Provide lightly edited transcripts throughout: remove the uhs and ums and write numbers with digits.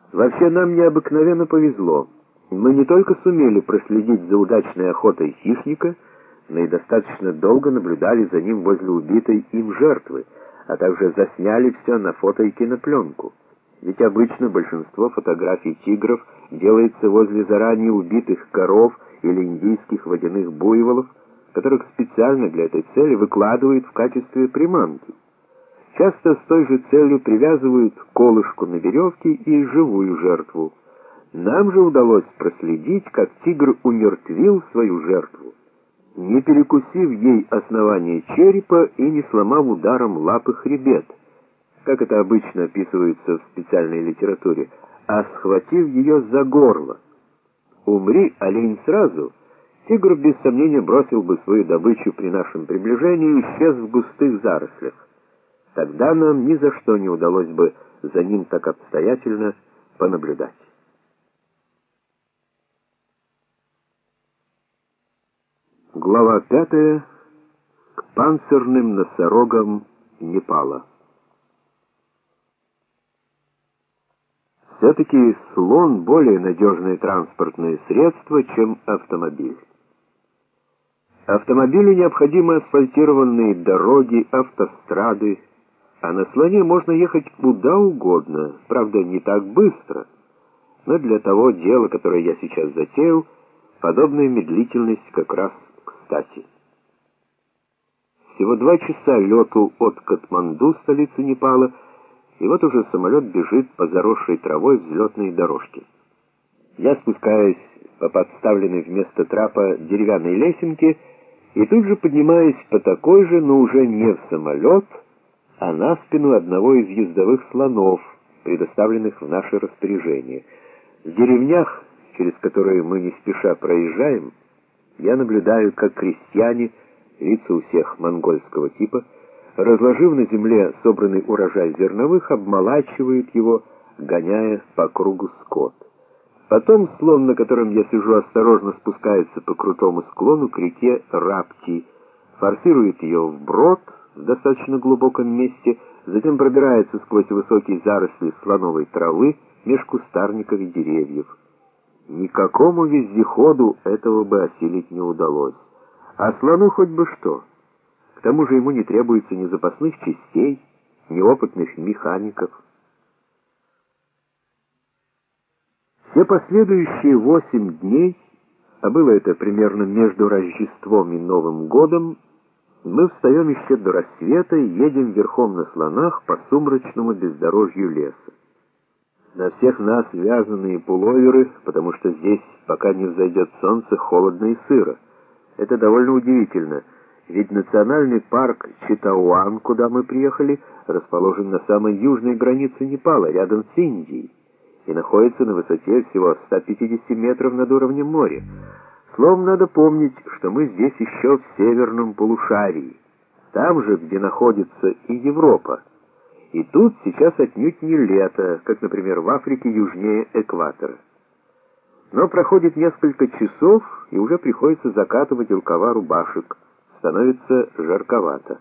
Вообще нам необыкновенно повезло. Мы не только сумели проследить за удачной охотой хищника, но и достаточно долго наблюдали за ним возле убитой им жертвы, а также засняли все на фото и кинопленку. Ведь обычно большинство фотографий тигров делается возле заранее убитых коров или индийских водяных буйволов, которых специально для этой цели выкладывают в качестве приманки. Часто с той же целью привязывают колышку на веревке и живую жертву. Нам же удалось проследить, как тигр умертвил свою жертву, не перекусив ей основание черепа и не сломав ударом лапы хребет, как это обычно описывается в специальной литературе, а схватив ее за горло. Умри олень сразу, тигр без сомнения бросил бы свою добычу при нашем приближении и исчез в густых зарослях. Тогда нам ни за что не удалось бы за ним так обстоятельно понаблюдать. Глава 5. К панцирным носорогам Непала. Все-таки слон более надежное транспортное средство, чем автомобиль. Автомобилю необходимы асфальтированные дороги, автострады, а на слоне можно ехать куда угодно, правда, не так быстро. Но для того дела, которое я сейчас затеял, подобная медлительность как раз кстати. Всего 2 часа лету от Катманду, столицы Непала, и вот уже самолет бежит по заросшей травой взлетной дорожке. Я спускаюсь по подставленной вместо трапа деревянной лесенке и тут же поднимаюсь по такой же, но уже не в самолет, а на спину одного из ездовых слонов, предоставленных в наше распоряжение. В деревнях, через которые мы не спеша проезжаем, я наблюдаю, как крестьяне, лица у всех монгольского типа, разложив на земле собранный урожай зерновых, обмолачивают его, гоняя по кругу скот. Потом слон, на котором я сижу, осторожно спускается по крутому склону к реке Рапти, форсирует ее вброд в достаточно глубоком месте, затем пробирается сквозь высокие заросли слоновой травы меж кустарников и деревьев. Никакому вездеходу этого бы осилить не удалось. А слону хоть бы что. К тому же ему не требуется ни запасных частей, ни опытных механиков. Все последующие 8 дней, а было это примерно между Рождеством и Новым годом, мы встаем еще до рассвета и едем верхом на слонах по сумрачному бездорожью леса. На всех нас вязаные пуловеры, потому что здесь, пока не взойдет солнце, холодно и сыро. Это довольно удивительно, ведь национальный парк Читауан, куда мы приехали, расположен на самой южной границе Непала, рядом с Индией, и находится на высоте всего 150 метров над уровнем моря. Словом, надо помнить, что мы здесь еще в северном полушарии, там же, где находится и Европа. И тут сейчас отнюдь не лето, как, например, в Африке южнее экватора. Но проходит несколько часов, и уже приходится закатывать рукава рубашек. Становится жарковато.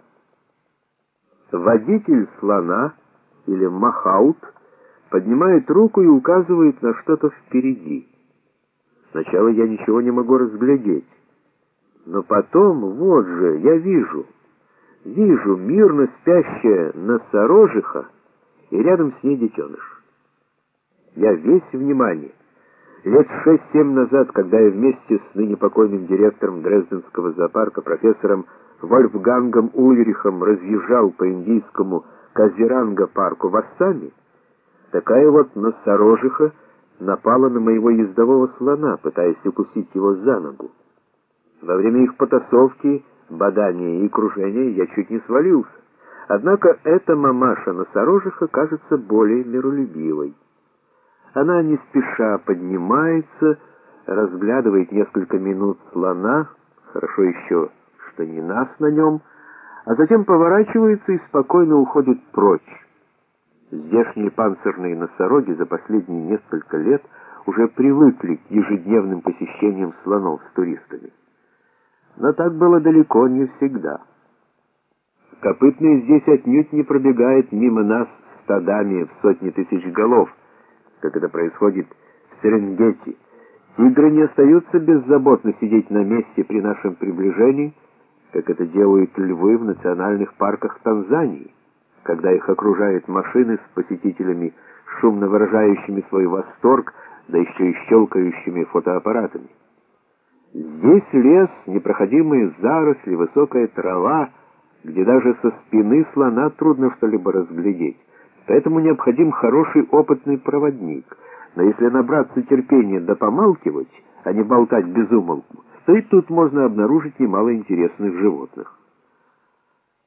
Водитель слона, или махаут, поднимает руку и указывает на что-то впереди. Сначала я ничего не могу разглядеть. Но потом, вот же, я вижу мирно спящая носорожиха, и рядом с ней детеныш. Я весь внимание. Лет 6-7 назад, когда я вместе с ныне покойным директором Дрезденского зоопарка, профессором Вольфгангом Ульрихом, разъезжал по индийскому Казиранга-парку в Ассаме, такая вот носорожиха напала на моего ездового слона, пытаясь укусить его за ногу. Во время их потасовки, бадания и кружения я чуть не свалился. Однако эта мамаша-носорожиха кажется более миролюбивой. Она не спеша поднимается, разглядывает несколько минут слона, хорошо еще, что не нас на нем, а затем поворачивается и спокойно уходит прочь. Здешние панцирные носороги за последние несколько лет уже привыкли к ежедневным посещениям слонов с туристами. Но так было далеко не всегда. Копытные здесь отнюдь не пробегают мимо нас стадами в сотни тысяч голов, как это происходит в Серенгети. Тигры не остаются беззаботно сидеть на месте при нашем приближении, как это делают львы в национальных парках Танзании, когда их окружают машины с посетителями, шумно выражающими свой восторг, да еще и щелкающими фотоаппаратами. Здесь лес, непроходимые заросли, высокая трава, где даже со спины слона трудно что-либо разглядеть. Поэтому необходим хороший опытный проводник. Но если набраться терпения да помалкивать, а не болтать без умолку, то и тут можно обнаружить немало интересных животных.